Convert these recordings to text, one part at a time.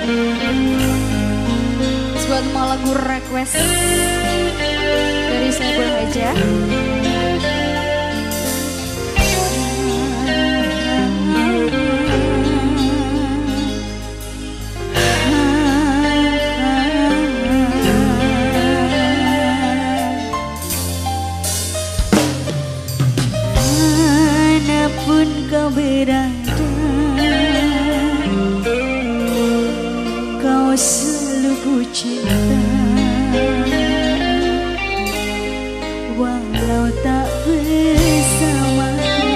Sebuah lagu request dari saya Haja. Manapun kau berada, kau selalu ku cinta, walau tak bersama.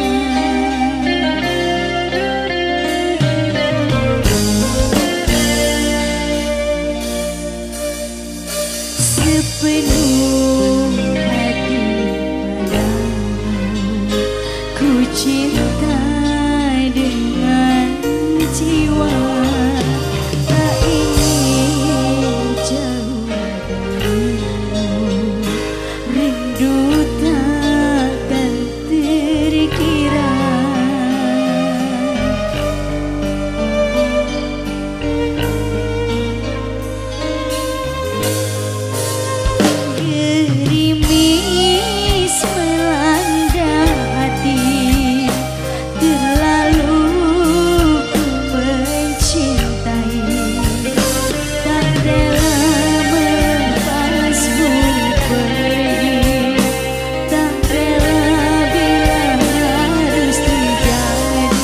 Sepenuh hati padamu ku cinta dengan jiwa, tak ingin jauh darimu, rindu takkan terkira. Gerimis melanda hati, terlalu ku mencintai, tak rela melepasmu pergi, tak rela bila harus terjadi.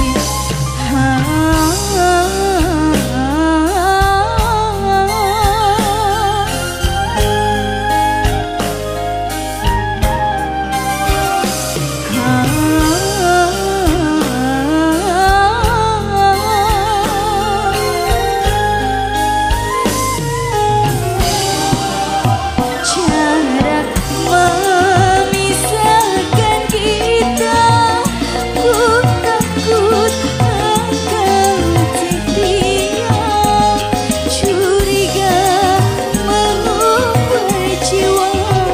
Jarak memisahkan kita, ku takut engkau setia, curiga mengubah jiwa.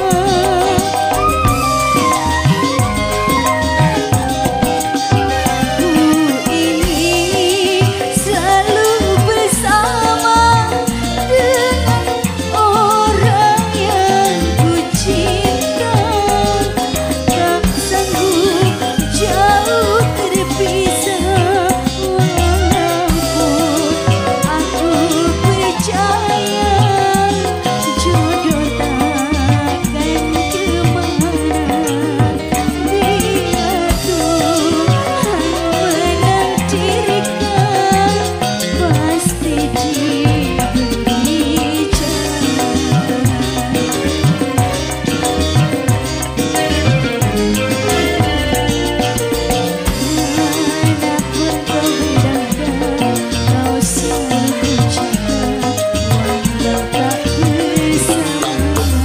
Ku ingin selalu bersama dengan orang yang ku cinta, tak sanggup jauh terpisah, walaupun aku percaya jodoh takkan kemana, bila Tuhan menakdirkan pasti diberi jalan. Manapun kau berada, kau selalu ku cinta, walau tak bersama.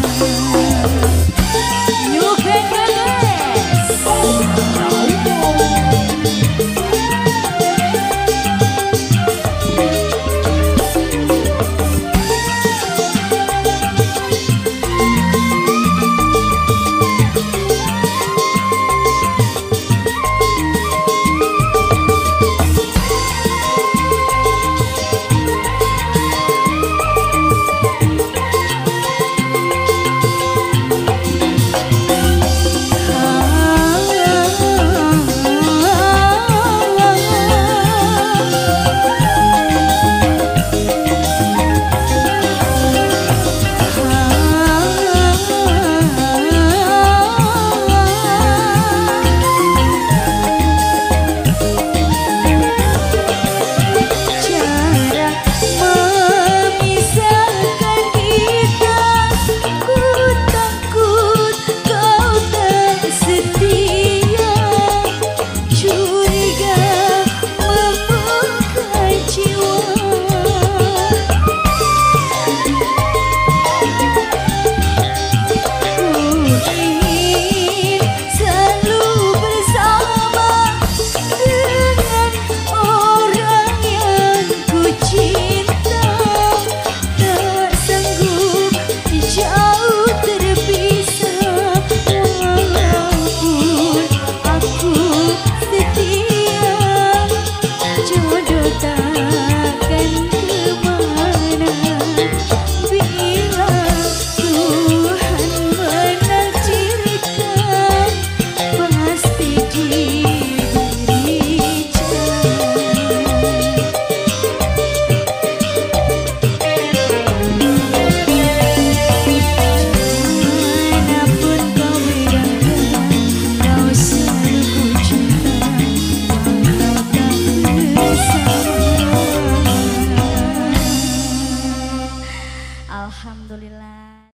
You can do this. Jarak memisahkan kita, ku takut kau tak setia, curiga membuka jiwa. Ku ingin selalu bersama dengan orang yang ku cinta, tak sanggup jauh terpisah, walaupun aku setia, jodoh tak